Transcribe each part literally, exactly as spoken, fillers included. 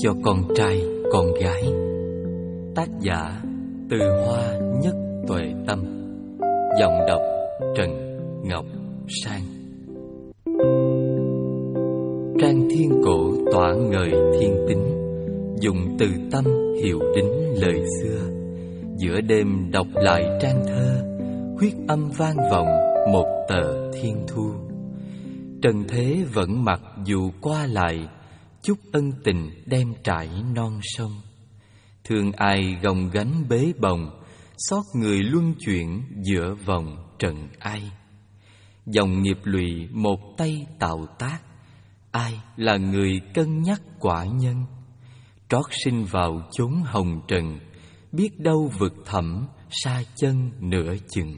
cho con trai, con gái. Tác giả Từ Hoa Nhất Tuệ Tâm. Giọng đọc Trần Ngọc Sang. Trang thiên cổ tỏa ngời thiên tính, dùng từ tâm hiệu đính lời xưa. Giữa đêm đọc lại trang thơ, huyết âm vang vọng một tờ thiên thu. Trần thế vẫn mặc dù qua lại, chút ân tình đem trải non sông. Thương ai gồng gánh bế bồng, xót người luân chuyển giữa vòng trần ai. Dòng nghiệp lụy một tay tạo tác, ai là người cân nhắc quả nhân. Trót sinh vào chốn hồng trần, biết đâu vực thẳm sa chân nửa chừng.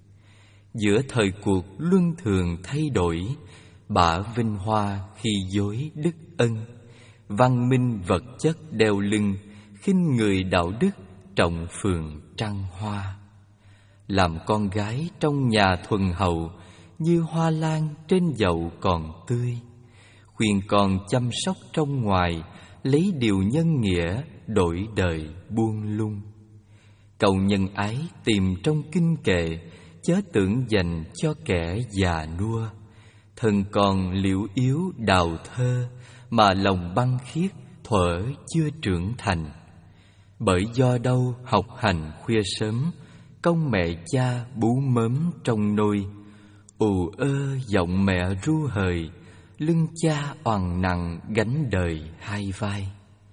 Giữa thời cuộc luân thường thay đổi, bả vinh hoa khi dối đức ân. Văn minh vật chất đeo lưng, khinh người đạo đức trọng phường trăng hoa. Làm con gái trong nhà thuần hậu, như hoa lan trên dậu còn tươi. Khuyên con chăm sóc trong ngoài, lấy điều nhân nghĩa đổi đời buông lung. Cầu nhân ái tìm trong kinh kệ, chớ tưởng dành cho kẻ già nua. Thân con liễu yếu đào thơ, mà lòng băng khiết thuở chưa trưởng thành. Bởi do đâu học hành khuya sớm, công mẹ cha bú mớm trong nôi. Ù ơ giọng mẹ ru hời, lưng cha oằn nặng gánh đời hai vai.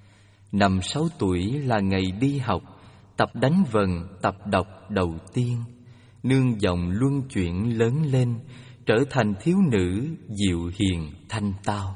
Năm sáu tuổi là ngày đi học, tập đánh vần, tập đọc đầu tiên. Nương dòng luân chuyển lớn lên, trở thành thiếu nữ dịu hiền thanh tao.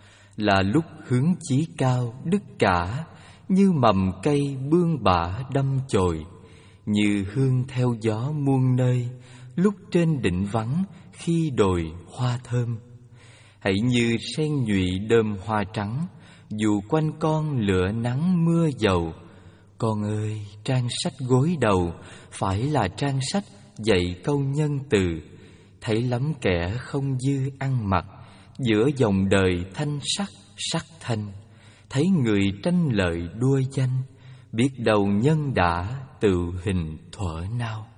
Là lúc hướng chí cao đức cả, như mầm cây bươn bả đâm chồi. Như hương theo gió muôn nơi, lúc trên đỉnh vắng khi đồi hoa thơm. Hãy như sen nhụy đơm hoa trắng, dù quanh con lửa nắng mưa dầu. Con ơi, trang sách gối đầu phải là trang sách dạy câu nhân từ. Thấy lắm kẻ không dư ăn mặc, giữa dòng đời thanh sắc sắc thanh. Thấy người tranh lợi đua danh, biết đâu nhân đã tự hình thuở nào.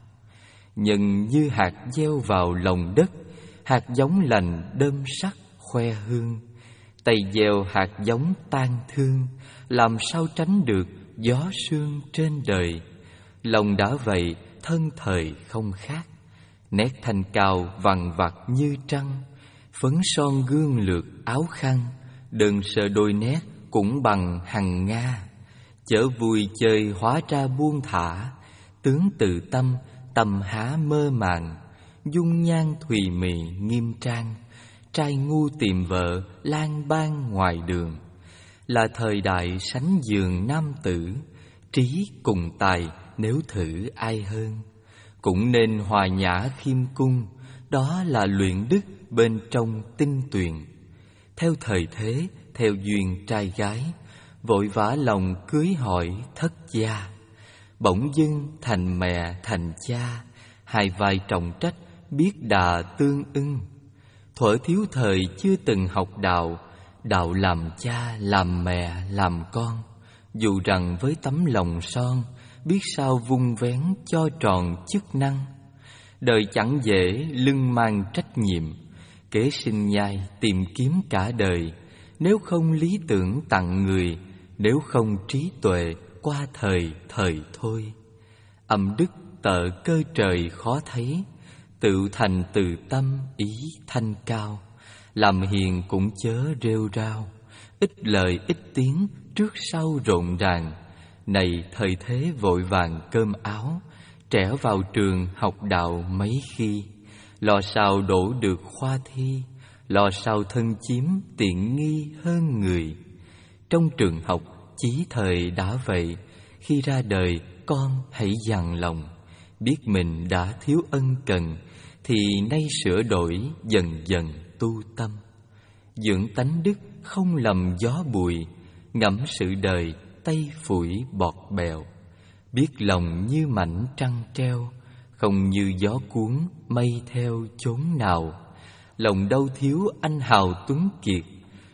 Nhân như hạt gieo vào lòng đất, hạt giống lành đơm sắc khoe hương. Tay gieo hạt giống tan thương, làm sao tránh được gió sương trên đời. Lòng đã vậy, thân thời không khác. Nét thanh cao vằn vặt như trăng, phấn son gương lược áo khăn. Đơn sơ đôi nét cũng bằng hằng nga, chở vui chơi hóa ra buông thả. Tướng từ tâm, tâm há mơ màng, dung nhan thùy mị nghiêm trang. Trai ngu tìm vợ lang bang ngoài đường, là thời đại sánh giường nam tử. Trí cùng tài nếu thử ai hơn, cũng nên hòa nhã khiêm cung. Đó là luyện đức bên trong tinh tuyền. Theo thời thế, theo duyên trai gái, vội vã lòng cưới hỏi thất gia. Bỗng dưng thành mẹ thành cha, hai vai trọng trách biết đà tương ưng. Thuở thiếu thời chưa từng học đạo, đạo làm cha làm mẹ làm con. Dù rằng với tấm lòng son, biết sao vun vén cho tròn chức năng. Đời chẳng dễ lưng mang trách nhiệm, kế sinh nhai tìm kiếm cả đời. Nếu không lý tưởng tặng người, nếu không trí tuệ qua thời thời thôi. Âm đức tợ cơ trời khó thấy, tự thành từ tâm ý thanh cao. Làm hiền cũng chớ rêu rao, ít lời ít tiếng trước sau rộn ràng. Này thời thế vội vàng cơm áo, trẻ vào trường học đạo mấy khi. Lo sao đổ được khoa thi, lo sao thân chiếm tiện nghi hơn người. Trong trường học chí thời đã vậy, khi ra đời con hãy dằn lòng. Biết mình đã thiếu ân cần, thì nay sửa đổi dần dần tu tâm. Dưỡng tánh đức không lầm gió bụi, ngẫm sự đời tay phủi bọt bèo. Biết lòng như mảnh trăng treo, không như gió cuốn mây theo chốn nào. Lòng đâu thiếu anh hào tuấn kiệt,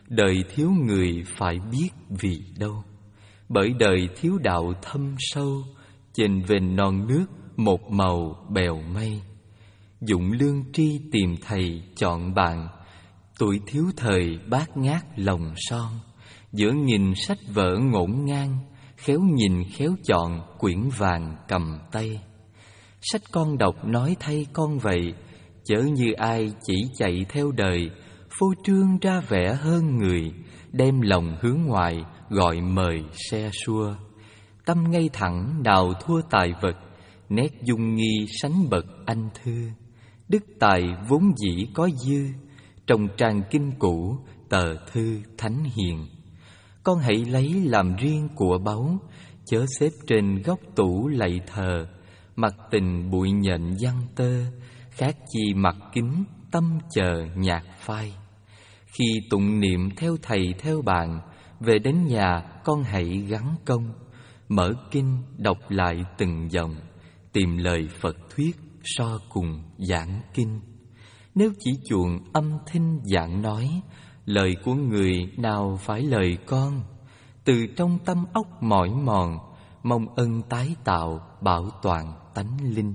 đời thiếu người phải biết vì đâu. Bởi đời thiếu đạo thâm sâu, trên vền non nước một màu bèo mây. Dụng lương tri tìm thầy chọn bạn, tuổi thiếu thời bát ngát lòng son. Giữa nghìn sách vở ngổn ngang, khéo nhìn khéo chọn quyển vàng cầm tay. Sách con đọc nói thay con vậy, chớ như ai chỉ chạy theo đời, phô trương ra vẻ hơn người, đem lòng hướng ngoại gọi mời xe xua. Tâm ngay thẳng nào thua tài vật, nét dung nghi sánh bậc anh thư. Đức tài vốn dĩ có dư, trong trang kinh cũ tờ thư thánh hiền. Con hãy lấy làm riêng của báu, chớ xếp trên góc tủ lạy thờ. Mặc tình bụi nhện giăng tơ, khác chi mặc kính tâm chờ nhạc phai. Khi tụng niệm theo thầy theo bạn, về đến nhà con hãy gắng công, mở kinh đọc lại từng dòng, tìm lời Phật thuyết so cùng giảng kinh. Nếu chỉ chuộng âm thanh giảng nói, lời của người nào phải lời con. Từ trong tâm óc mỏi mòn, mong ân tái tạo bảo toàn tánh linh.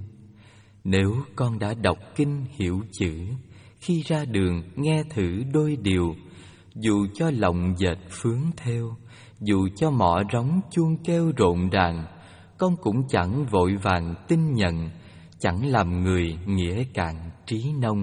Nếu con đã đọc kinh hiểu chữ, khi ra đường nghe thử đôi điều. Dù cho lòng dệt phướng theo, dù cho mỏ rống chuông kêu rộn ràng, con cũng chẳng vội vàng tin nhận, chẳng làm người nghĩa cạn trí nông.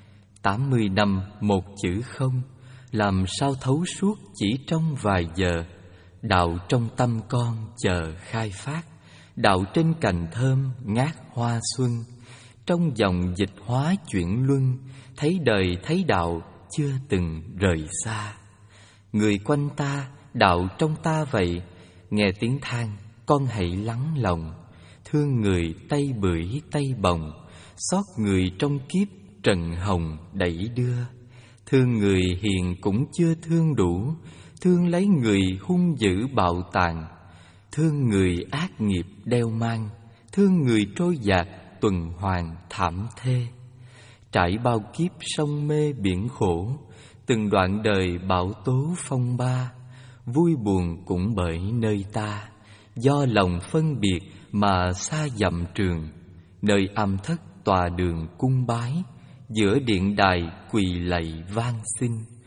Tám mươi năm một chữ không, làm sao thấu suốt chỉ trong vài giờ. Đạo trong tâm con chờ khai phát, đạo trên cành thơm ngát hoa xuân. Trong dòng dịch hóa chuyển luân, thấy đời thấy đạo chưa từng rời xa. Người quanh ta, đạo trong ta vậy, nghe tiếng than con hãy lắng lòng. Thương người tay bưởi tay bồng, xót người trong kiếp trần hồng đẩy đưa. Thương người hiền cũng chưa thương đủ, thương lấy người hung dữ bạo tàn. Thương người ác nghiệp đeo mang, thương người trôi dạt tuần hoàn thảm thê. Trải bao kiếp sông mê biển khổ, từng đoạn đời bão tố phong ba. Vui buồn cũng bởi nơi ta, do lòng phân biệt mà xa dặm trường. Nơi âm thất tòa đường cung bái, giữa điện đài quỳ lạy van xin.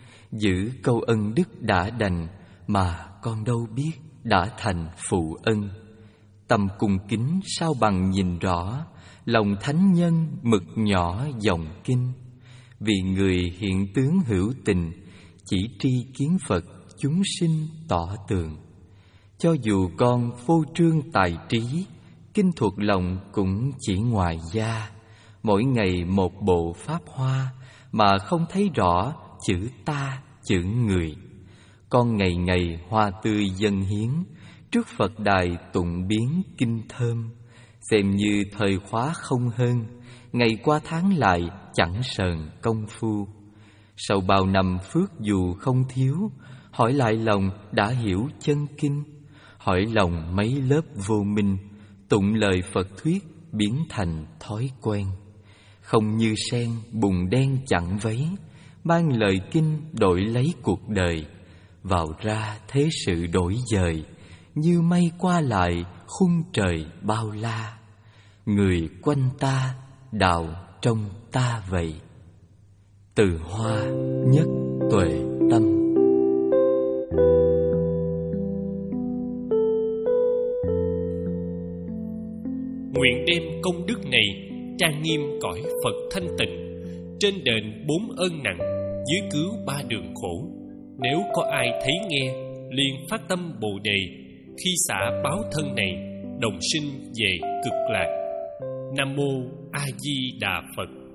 Giữ câu ân đức đã đành, mà con đâu biết đã thành phụ ân. Tâm cung kính sao bằng nhìn rõ, lòng thánh nhân mực nhỏ dòng kinh. Vì người hiện tướng hữu tình, chỉ tri kiến Phật chúng sinh tỏ tường. Cho dù con phô trương tài trí, kinh thuật lòng cũng chỉ ngoài da. Mỗi ngày một bộ pháp hoa, mà không thấy rõ chữ ta chữ người. Con ngày ngày hoa tươi dâng hiến, trước Phật đài tụng biến kinh thơm. Xem như thời khóa không hơn, ngày qua tháng lại chẳng sờn công phu. Sau bao năm phước dù không thiếu, hỏi lại lòng đã hiểu chân kinh. Hỏi lòng mấy lớp vô minh, tụng lời Phật thuyết biến thành thói quen. Không như sen bùn đen chặn vấy, mang lời kinh đổi lấy cuộc đời. Vào ra thế sự đổi dời, như mây qua lại khung trời bao la. Người quanh ta, đạo trong ta vậy. Từ Hoa Nhất Tuệ Tâm. Nguyện đem công đức này trang nghiêm cõi Phật thanh tịnh, trên đền bốn ơn nặng, dưới cứu ba đường khổ. Nếu có ai thấy nghe, liền phát tâm Bồ Đề, khi xả báo thân này, đồng sinh về cực lạc. Nam mô A Di Đà Phật.